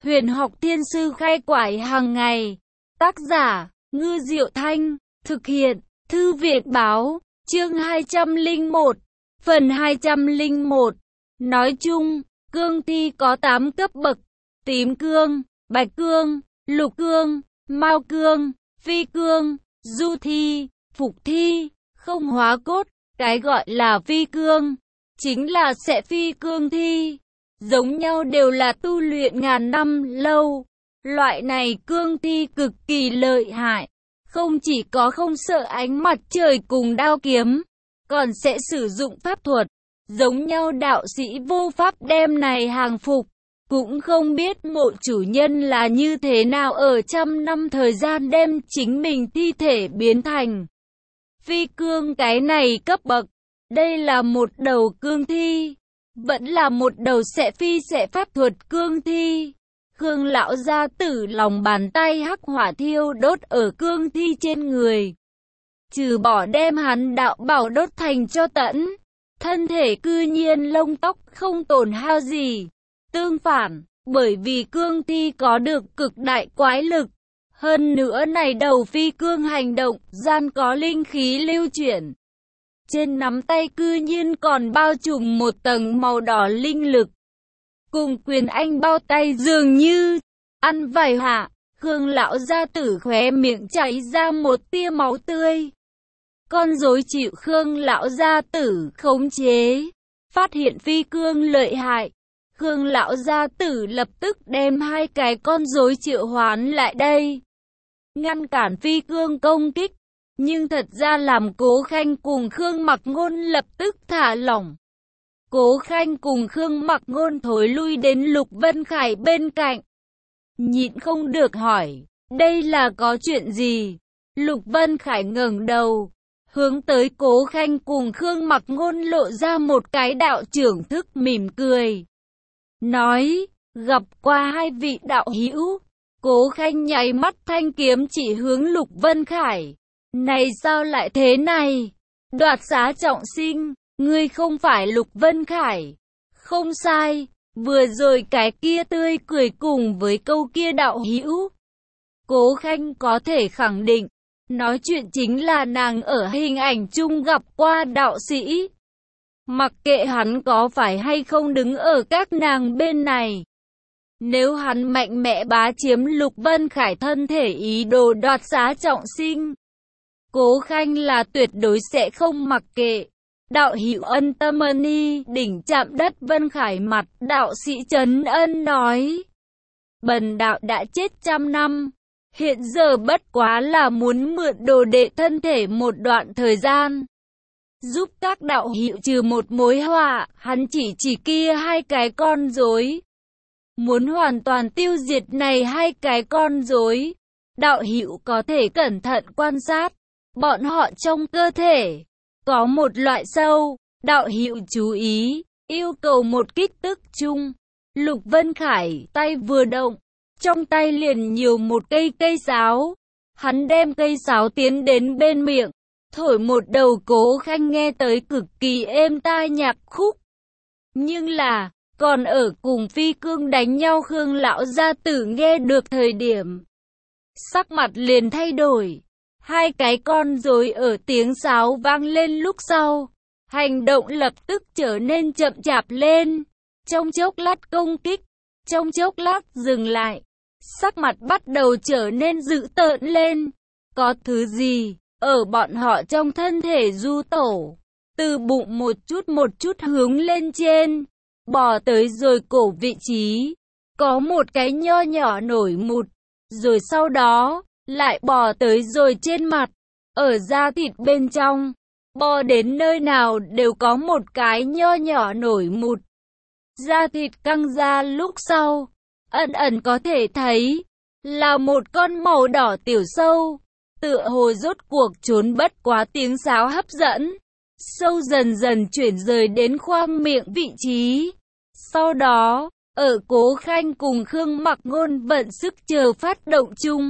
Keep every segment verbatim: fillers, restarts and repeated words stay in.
Huyền học thiên sư khai quải hàng ngày. Tác giả, Ngư Diệu Thanh. Thực hiện, Thư viện báo. Chương hai trăm lẻ một. Phần hai trăm lẻ một. Nói chung, cương thi có tám cấp bậc. Tím cương, bạch cương, lục cương, mao cương, phi cương, du thi, phục thi, không hóa cốt. Cái gọi là phi cương, chính là sẽ phi cương thi. Giống nhau đều là tu luyện ngàn năm lâu. Loại này cương thi cực kỳ lợi hại. Không chỉ có không sợ ánh mặt trời cùng đao kiếm, còn sẽ sử dụng pháp thuật. Giống nhau đạo sĩ vô pháp đem này hàng phục. Cũng không biết mộ chủ nhân là như thế nào ở trăm năm thời gian đem chính mình thi thể biến thành phi cương cái này cấp bậc. Đây là một đầu cương thi, vẫn là một đầu sẽ phi sẽ pháp thuật cương thi. Khương lão gia tử lòng bàn tay hắc hỏa thiêu đốt ở cương thi trên người. Trừ bỏ đem hắn đạo bảo đốt thành cho tẫn, thân thể cư nhiên lông tóc không tổn hao gì. Tương phản, bởi vì cương thi có được cực đại quái lực. Hơn nữa này đầu phi cương hành động, gian có linh khí lưu chuyển. Trên nắm tay cư nhiên còn bao trùm một tầng màu đỏ linh lực. Cùng quyền anh bao tay dường như ăn vài hạ, Khương lão gia tử khóe miệng chảy ra một tia máu tươi. Con rối chịu Khương lão gia tử khống chế, phát hiện phi cương lợi hại. Khương lão gia tử lập tức đem hai cái con rối triệu hoán lại đây, ngăn cản phi cương công kích. Nhưng thật ra làm Cố Khanh cùng Khương Mặc Ngôn lập tức thả lỏng. Cố Khanh cùng Khương Mặc Ngôn thối lui đến Lục Vân Khải bên cạnh. Nhịn không được hỏi, đây là có chuyện gì? Lục Vân Khải ngẩng đầu, hướng tới Cố Khanh cùng Khương Mặc Ngôn lộ ra một cái đạo trưởng thức mỉm cười. Nói, gặp qua hai vị đạo hữu. Cố Khanh nháy mắt thanh kiếm chỉ hướng Lục Vân Khải. Này sao lại thế này? Đoạt xá trọng sinh, ngươi không phải Lục Vân Khải. Không sai, vừa rồi cái kia tươi cười cùng với câu kia đạo hữu. Cố Khanh có thể khẳng định, nói chuyện chính là nàng ở hình ảnh chung gặp qua đạo sĩ. Mặc kệ hắn có phải hay không đứng ở các nàng bên này. Nếu hắn mạnh mẽ bá chiếm Lục Vân Khải thân thể ý đồ đoạt xá trọng sinh, Cố Khanh là tuyệt đối sẽ không mặc kệ. Đạo hữu ân tâm ân y, đỉnh chạm đất Vân Khải mặt, đạo sĩ Trấn Ân nói. Bần đạo đã chết trăm năm, hiện giờ bất quá là muốn mượn đồ đệ thân thể một đoạn thời gian. Giúp các đạo hữu trừ một mối họa, hắn chỉ chỉ kia hai cái con rối. Muốn hoàn toàn tiêu diệt này hai cái con rối, đạo hữu có thể cẩn thận quan sát. Bọn họ trong cơ thể có một loại sâu, đạo hữu chú ý, yêu cầu một kích tức chung. Lục Vân Khải tay vừa động, trong tay liền nhiều một cây cây sáo. Hắn đem cây sáo tiến đến bên miệng, thổi một đầu Cố Khanh nghe tới cực kỳ êm tai nhạc khúc. Nhưng là, còn ở cùng phi cương đánh nhau Khương lão gia tử nghe được thời điểm, sắc mặt liền thay đổi. Hai cái con rối ở tiếng sáo vang lên lúc sau, hành động lập tức trở nên chậm chạp lên. Trong chốc lát công kích, trong chốc lát dừng lại, sắc mặt bắt đầu trở nên dữ tợn lên. Có thứ gì ở bọn họ trong thân thể du tổ, từ bụng một chút một chút hướng lên trên, bò tới rồi cổ vị trí, có một cái nho nhỏ nổi mụt, rồi sau đó lại bò tới rồi trên mặt, ở da thịt bên trong, bò đến nơi nào đều có một cái nho nhỏ nổi mụt. Da thịt căng ra lúc sau, ẩn ẩn có thể thấy là một con màu đỏ tiểu sâu, tựa hồ rốt cuộc trốn bất quá tiếng sáo hấp dẫn. Sâu dần dần chuyển rời đến khoang miệng vị trí. Sau đó, ở Cố Khanh cùng Khương Mặc Ngôn vận sức chờ phát động chung,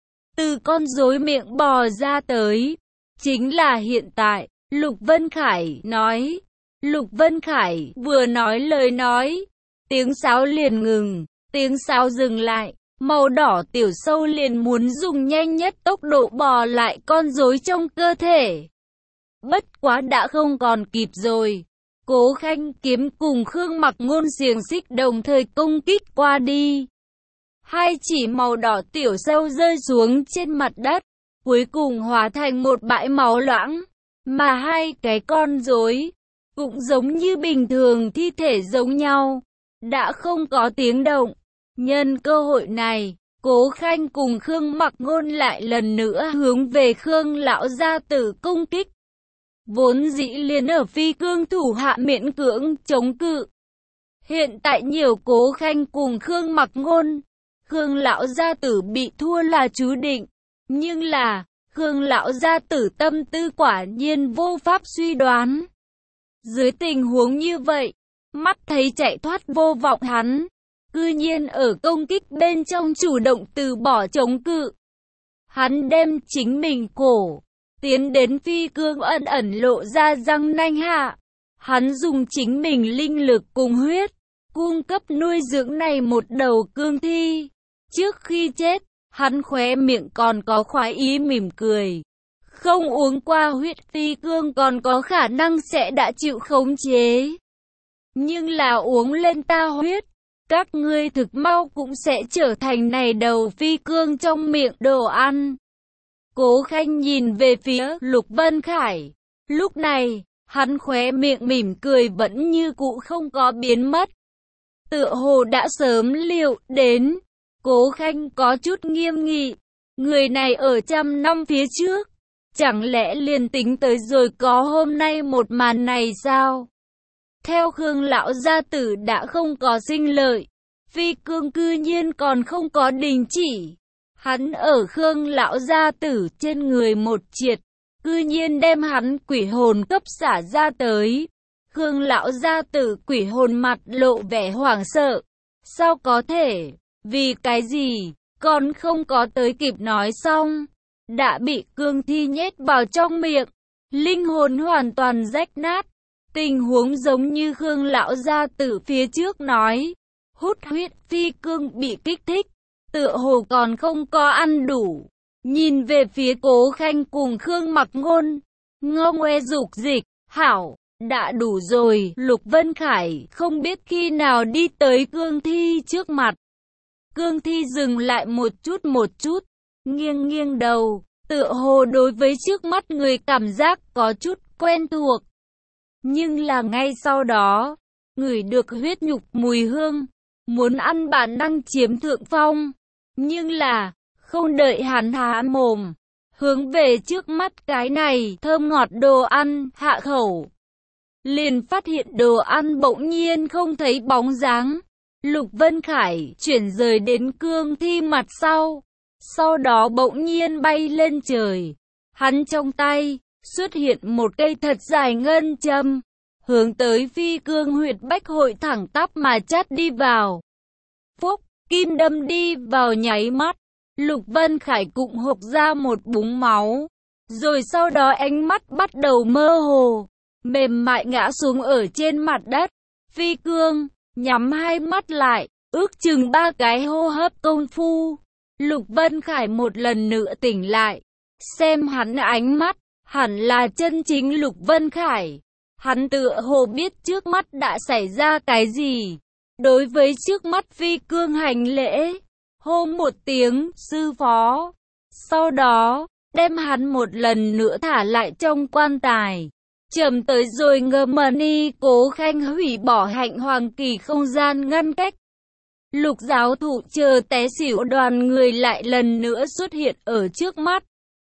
từ con rối miệng bò ra tới, chính là hiện tại. Lục Vân Khải nói. Lục Vân Khải vừa nói lời nói, tiếng sáo liền ngừng. Tiếng sáo dừng lại, màu đỏ tiểu sâu liền muốn dùng nhanh nhất tốc độ bò lại con rối trong cơ thể. Bất quá đã không còn kịp rồi. Cố Khanh Kiếm cùng Khương Mặc Ngôn xiềng xích đồng thời công kích qua đi. Hai chỉ màu đỏ tiểu sâu rơi xuống trên mặt đất, cuối cùng hóa thành một bãi máu loãng, mà hai cái con rối cũng giống như bình thường thi thể giống nhau, đã không có tiếng động. Nhân cơ hội này, Cố Khanh cùng Khương Mặc Ngôn lại lần nữa hướng về Khương lão gia tử công kích. Vốn dĩ liền ở phi cương thủ hạ miễn cưỡng chống cự. Hiện tại nhiều Cố Khanh cùng Khương Mặc Ngôn, Khương lão gia tử bị thua là chú định. Nhưng là, Khương lão gia tử tâm tư quả nhiên vô pháp suy đoán. Dưới tình huống như vậy, mắt thấy chạy thoát vô vọng hắn, cư nhiên ở công kích bên trong chủ động từ bỏ chống cự. Hắn đem chính mình cổ tiến đến phi cương ẩn ẩn lộ ra răng nanh hạ. Hắn dùng chính mình linh lực cùng huyết, cung cấp nuôi dưỡng này một đầu cương thi. Trước khi chết, hắn khóe miệng còn có khoái ý mỉm cười. Không uống qua huyết phi cương còn có khả năng sẽ đã chịu khống chế. Nhưng là uống lên ta huyết, các ngươi thực mau cũng sẽ trở thành này đầu phi cương trong miệng đồ ăn. Cố Khanh nhìn về phía Lục Vân Khải. Lúc này, hắn khóe miệng mỉm cười vẫn như cũ không có biến mất. Tựa hồ đã sớm liệu đến. Cố Khanh có chút nghiêm nghị. Người này ở trăm năm phía trước, chẳng lẽ liền tính tới rồi có hôm nay một màn này sao? Theo Khương lão gia tử đã không có sinh lợi, phi cương cư nhiên còn không có đình chỉ. Hắn ở Khương lão gia tử trên người một triệt, cư nhiên đem hắn quỷ hồn cấp xả ra tới. Khương lão gia tử quỷ hồn mặt lộ vẻ hoảng sợ. Sao có thể? Vì cái gì? Còn không có tới kịp nói xong, đã bị cương thi nhét vào trong miệng, linh hồn hoàn toàn rách nát. Tình huống giống như Khương lão gia tử phía trước nói, hút huyết phi cương bị kích thích, tựa hồ còn không có ăn đủ. Nhìn về phía Cố Khanh cùng Khương Mặc Ngôn, ngô ngoe dục dịch, hảo, đã đủ rồi. Lục Vân Khải không biết khi nào đi tới cương thi trước mặt. Cương thi dừng lại một chút một chút, nghiêng nghiêng đầu, tựa hồ đối với trước mắt người cảm giác có chút quen thuộc. Nhưng là ngay sau đó, ngửi được huyết nhục mùi hương, muốn ăn bản năng chiếm thượng phong. Nhưng là, không đợi hắn há mồm, hướng về trước mắt cái này thơm ngọt đồ ăn hạ khẩu, liền phát hiện đồ ăn bỗng nhiên không thấy bóng dáng. Lục Vân Khải chuyển rời đến cương thi mặt sau, sau đó bỗng nhiên bay lên trời. Hắn trong tay xuất hiện một cây thật dài ngân châm, hướng tới phi cương huyệt bách hội thẳng tắp mà chát đi vào. Phúc, kim đâm đi vào nháy mắt, Lục Vân Khải cũng hộc ra một búng máu, rồi sau đó ánh mắt bắt đầu mơ hồ, mềm mại ngã xuống ở trên mặt đất. Phi cương nhắm hai mắt lại, ước chừng ba cái hô hấp công phu, Lục Vân Khải một lần nữa tỉnh lại. Xem hắn ánh mắt, hẳn là chân chính Lục Vân Khải. Hắn tựa hồ biết trước mắt đã xảy ra cái gì. Đối với trước mắt phi cương hành lễ, hô một tiếng sư phó. Sau đó, đem hắn một lần nữa thả lại trong quan tài. Chậm tới rồi ngơ mờ ni Cố Khanh hủy bỏ hạnh hoàng kỳ không gian ngăn cách. Lục giáo thụ chờ té xỉu đoàn người lại lần nữa xuất hiện ở trước mắt.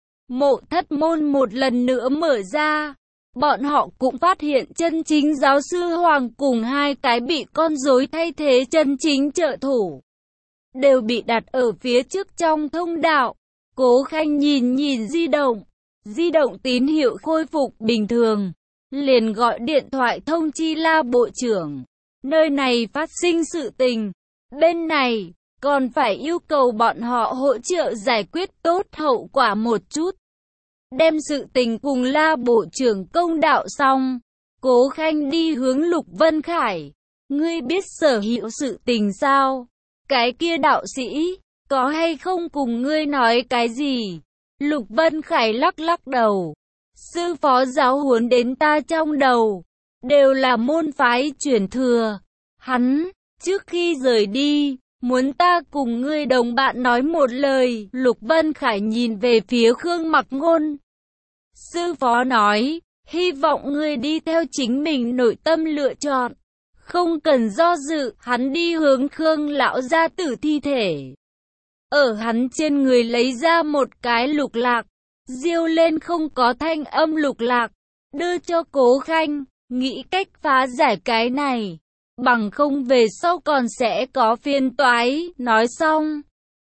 Mộ thất môn một lần nữa mở ra. Bọn họ cũng phát hiện chân chính giáo sư Hoàng cùng hai cái bị con rối thay thế chân chính trợ thủ, đều bị đặt ở phía trước trong thông đạo. Cố Khanh nhìn nhìn di động. Di động tín hiệu khôi phục bình thường, liền gọi điện thoại thông chi La bộ trưởng. Nơi này phát sinh sự tình, bên này còn phải yêu cầu bọn họ hỗ trợ giải quyết tốt hậu quả một chút. Đem sự tình cùng La bộ trưởng công đạo xong, Cố Khanh đi hướng Lục Vân Khải. Ngươi biết sở hữu sự tình sao? cái kia đạo sĩ, có hay không cùng ngươi nói cái gì? Lục Vân Khải lắc lắc đầu. Sư phó giáo huấn đến ta trong đầu, đều là môn phái truyền thừa. Hắn, trước khi rời đi, muốn ta cùng ngươi đồng bạn nói một lời. Lục Vân Khải nhìn về phía Khương Mặc Ngôn. Sư phó nói, hy vọng ngươi đi theo chính mình nội tâm lựa chọn. Không cần do dự, hắn đi hướng Khương lão gia tử thi thể. Ở hắn trên người lấy ra một cái lục lạc, diêu lên không có thanh âm lục lạc, đưa cho Cố Khanh, nghĩ cách phá giải cái này, bằng không về sau còn sẽ có phiền toái. Nói xong,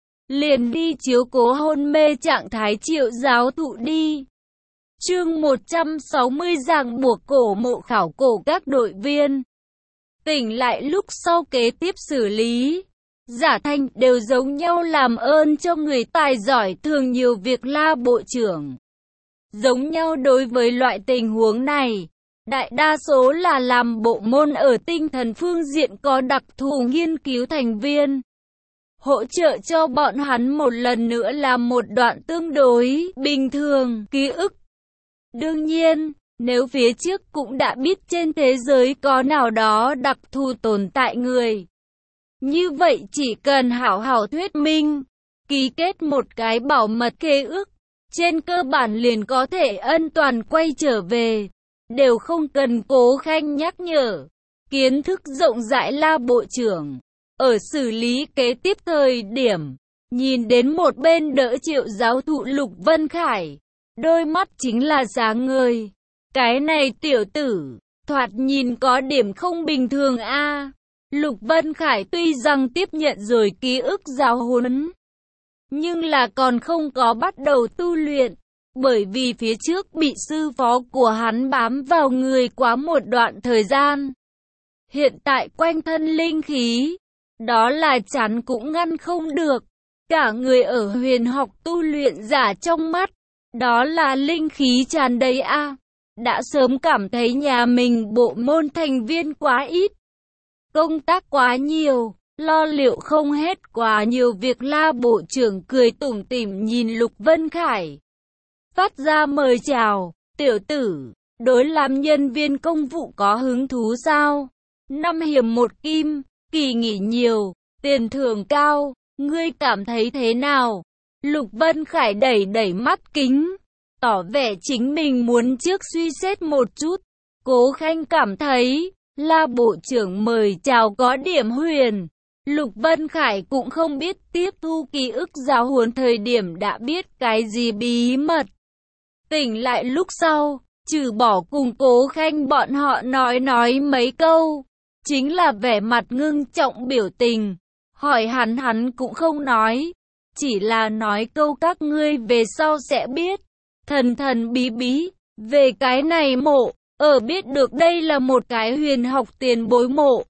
liền đi chiếu cố hôn mê trạng thái Triệu giáo thụ đi. Chương một trăm sáu mươi ràng buộc cổ mộ khảo cổ các đội viên. Tỉnh lại lúc sau kế tiếp xử lý. Giả Thanh đều giống nhau làm ơn cho người tài giỏi thường nhiều việc La bộ trưởng. Giống nhau đối với loại tình huống này, đại đa số là làm bộ môn ở tinh thần phương diện có đặc thù nghiên cứu thành viên. Hỗ trợ cho bọn hắn một lần nữa làm một đoạn tương đối bình thường ký ức. Đương nhiên, nếu phía trước cũng đã biết trên thế giới có nào đó đặc thù tồn tại người, như vậy chỉ cần hảo hảo thuyết minh, ký kết một cái bảo mật khế ước, trên cơ bản liền có thể ân toàn quay trở về, đều không cần Cố Khanh nhắc nhở. Kiến thức rộng rãi La bộ trưởng, ở xử lý kế tiếp thời điểm, nhìn đến một bên đỡ Triệu giáo thụ Lục Vân Khải, đôi mắt chính là sáng ngời. Cái này tiểu tử, thoạt nhìn có điểm không bình thường a. À. Lục Vân Khải tuy rằng tiếp nhận rồi ký ức giáo huấn, nhưng là còn không có bắt đầu tu luyện, bởi vì phía trước bị sư phó của hắn bám vào người quá một đoạn thời gian. Hiện tại quanh thân linh khí, đó là chắn cũng ngăn không được. Cả người ở huyền học tu luyện giả trong mắt, đó là linh khí tràn đầy a. À. Đã sớm cảm thấy nhà mình bộ môn thành viên quá ít, công tác quá nhiều, lo liệu không hết quá nhiều việc. La bộ trưởng cười tủm tỉm nhìn Lục Vân Khải, phát ra mời chào. Tiểu tử, đối làm nhân viên công vụ có hứng thú sao? Năm hiểm một kim, kỳ nghỉ nhiều, tiền thưởng cao, ngươi cảm thấy thế nào? Lục Vân Khải đẩy đẩy mắt kính, tỏ vẻ chính mình muốn trước suy xét một chút. Cố Khanh cảm thấy La bộ trưởng mời chào có điểm huyền. Lục Vân Khải cũng không biết tiếp thu ký ức giáo huấn thời điểm đã biết cái gì bí mật. Tỉnh lại lúc sau, trừ bỏ cùng Cố Khanh bọn họ nói nói mấy câu, chính là vẻ mặt ngưng trọng biểu tình. Hỏi hắn hắn cũng không nói, chỉ là nói câu các ngươi về sau sẽ biết. Thần thần bí bí, về cái này mộ, ở biết được đây là một cái huyền học tiền bối mộ,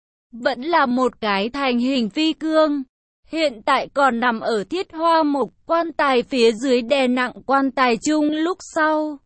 vẫn là một cái thành hình phi cương, hiện tại còn nằm ở Thiết Hoa Mộc quan tài phía dưới đè nặng quan tài chung. Lúc sau,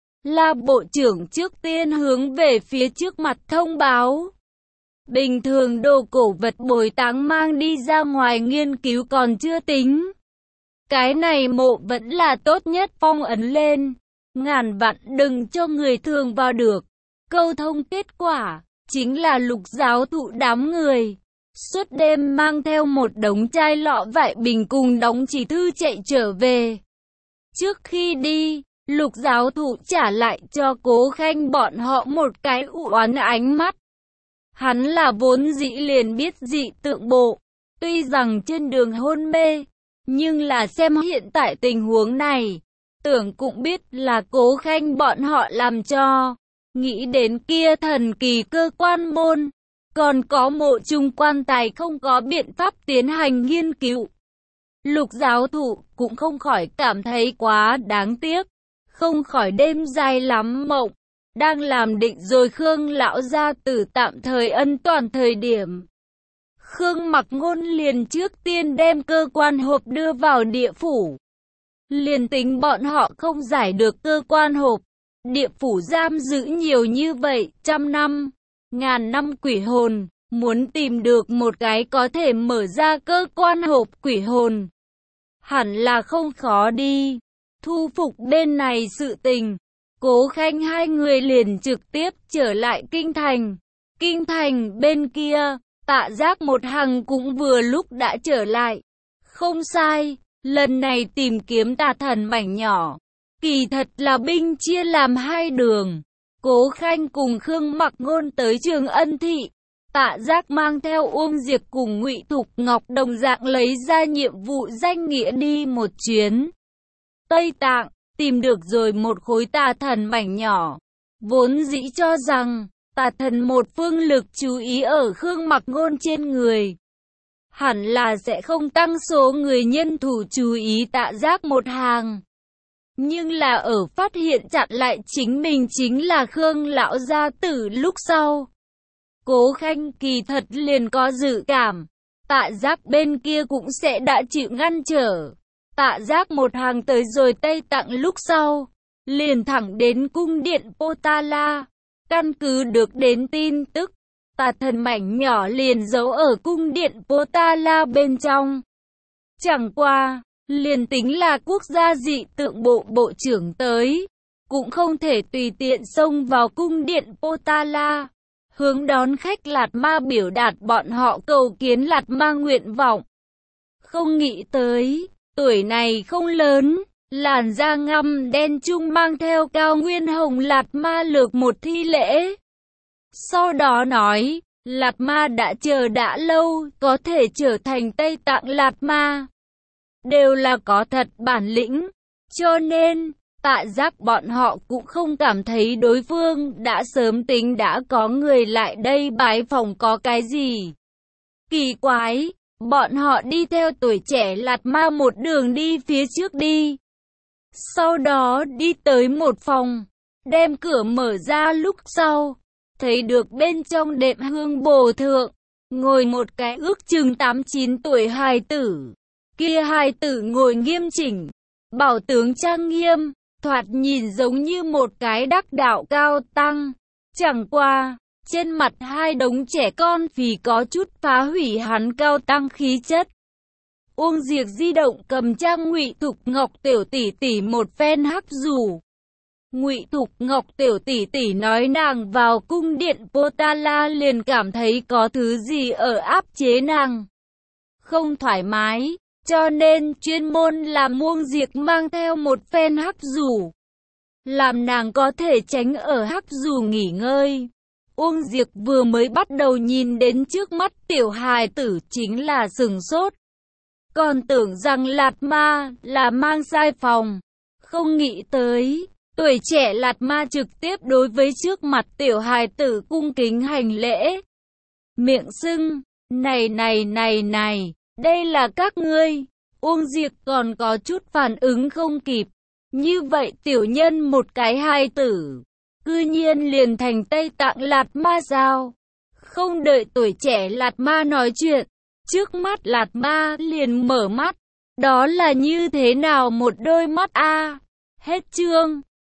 La bộ trưởng trước tiên hướng về phía trước mặt thông báo, bình thường đồ cổ vật bồi táng mang đi ra ngoài nghiên cứu còn chưa tính, cái này mộ vẫn là tốt nhất phong ấn lên, ngàn vạn đừng cho người thường vào được. Câu thông kết quả chính là Lục giáo thụ đám người suốt đêm mang theo một đống chai lọ vải bình cùng đóng chỉ thư chạy trở về. Trước khi đi, Lục giáo thụ trả lại cho Cố Khanh bọn họ một cái u oán ánh mắt. Hắn là vốn dĩ liền biết dị tượng bộ, tuy rằng trên đường hôn mê, nhưng là xem hiện tại tình huống này, tưởng cũng biết là Cố Khanh bọn họ làm cho. Nghĩ đến kia thần kỳ cơ quan môn, còn có mộ chung quan tài không có biện pháp tiến hành nghiên cứu. Lục giáo thụ cũng không khỏi cảm thấy quá đáng tiếc, không khỏi đêm dài lắm mộng, đang làm định rồi Khương lão gia tử tạm thời ân toàn thời điểm. Khương Mặc Ngôn liền trước tiên đem cơ quan hộp đưa vào địa phủ. Liền tính bọn họ không giải được cơ quan hộp, địa phủ giam giữ nhiều như vậy, trăm năm, ngàn năm quỷ hồn, muốn tìm được một cái có thể mở ra cơ quan hộp quỷ hồn. Hẳn là không khó đi. Thu phục bên này sự tình, Cố Khanh hai người liền trực tiếp trở lại kinh thành. Kinh thành bên kia, Tạ Giác một Hằng cũng vừa lúc đã trở lại. Không sai, lần này tìm kiếm tà thần mảnh nhỏ, kỳ thật là binh chia làm hai đường. Cố Khanh cùng Khương Mặc Ngôn tới Trường Ân Thị. Tạ Giác mang theo Uông Diệp cùng Ngụy Thục Ngọc đồng dạng lấy ra nhiệm vụ danh nghĩa đi một chuyến Tây Tạng, tìm được rồi một khối tà thần mảnh nhỏ. Vốn dĩ cho rằng tà thần một phương lực chú ý ở Khương Mặc Ngôn trên người, hẳn là sẽ không tăng số người nhân thủ chú ý Tạ Giác một Hàng. Nhưng là ở phát hiện chặn lại chính mình chính là Khương lão gia tử lúc sau, Cố Khanh kỳ thật liền có dự cảm, Tạ Giác bên kia cũng sẽ đã chịu ngăn trở. Tạ Giác một Hàng tới rồi Tây Tạng lúc sau, liền thẳng đến cung điện Potala. Căn cứ được đến tin tức, tà thần mảnh nhỏ liền giấu ở cung điện Potala bên trong. Chẳng qua, liền tính là quốc gia dị tượng bộ bộ trưởng tới, cũng không thể tùy tiện xông vào cung điện Potala, hướng đón khách Lạt Ma biểu đạt bọn họ cầu kiến Lạt Ma nguyện vọng. Không nghĩ tới, tuổi này không lớn, làn da ngăm đen trung mang theo cao nguyên hồng Lạt Ma lược một thi lễ. Sau đó nói, Lạt Ma đã chờ đã lâu, có thể trở thành Tây Tạng Lạt Ma, đều là có thật bản lĩnh, cho nên Tạ Giác bọn họ cũng không cảm thấy đối phương đã sớm tính đã có người lại đây bái phòng có cái gì kỳ quái. Bọn họ đi theo tuổi trẻ Lạt Ma một đường đi phía trước đi, sau đó đi tới một phòng, đem cửa mở ra lúc sau, thấy được bên trong đệm hương bồ thượng, ngồi một cái ước chừng tám chín tuổi hài tử. Kia hài tử ngồi nghiêm chỉnh, bảo tướng trang nghiêm, thoạt nhìn giống như một cái đắc đạo cao tăng. Chẳng qua, trên mặt hai đống trẻ con phì có chút phá hủy hắn cao tăng khí chất. Uông Diệp di động cầm trang Ngụy Thục Ngọc tiểu tỷ tỷ một phen hắc rủ. Ngụy Thục Ngọc tiểu tỷ tỷ nói nàng vào cung điện Potala liền cảm thấy có thứ gì ở áp chế nàng, không thoải mái, cho nên chuyên môn làm Uông Diệp mang theo một phen hắc rủ, làm nàng có thể tránh ở hắc rủ nghỉ ngơi. Uông Diệp vừa mới bắt đầu nhìn đến trước mắt tiểu hài tử chính là sừng sốt, còn tưởng rằng Lạt Ma là mang sai phòng, không nghĩ tới tuổi trẻ Lạt Ma trực tiếp đối với trước mặt tiểu hài tử cung kính hành lễ, miệng sưng, này này này này, đây là các ngươi. Uông Diệp còn có chút phản ứng không kịp, như vậy tiểu nhân một cái hài tử, cư nhiên liền thành Tây Tạng Lạt Ma sao? Không đợi tuổi trẻ Lạt Ma nói chuyện, trước mắt Lạt Ma liền mở mắt, đó là như thế nào một đôi mắt a? À? Hết chương.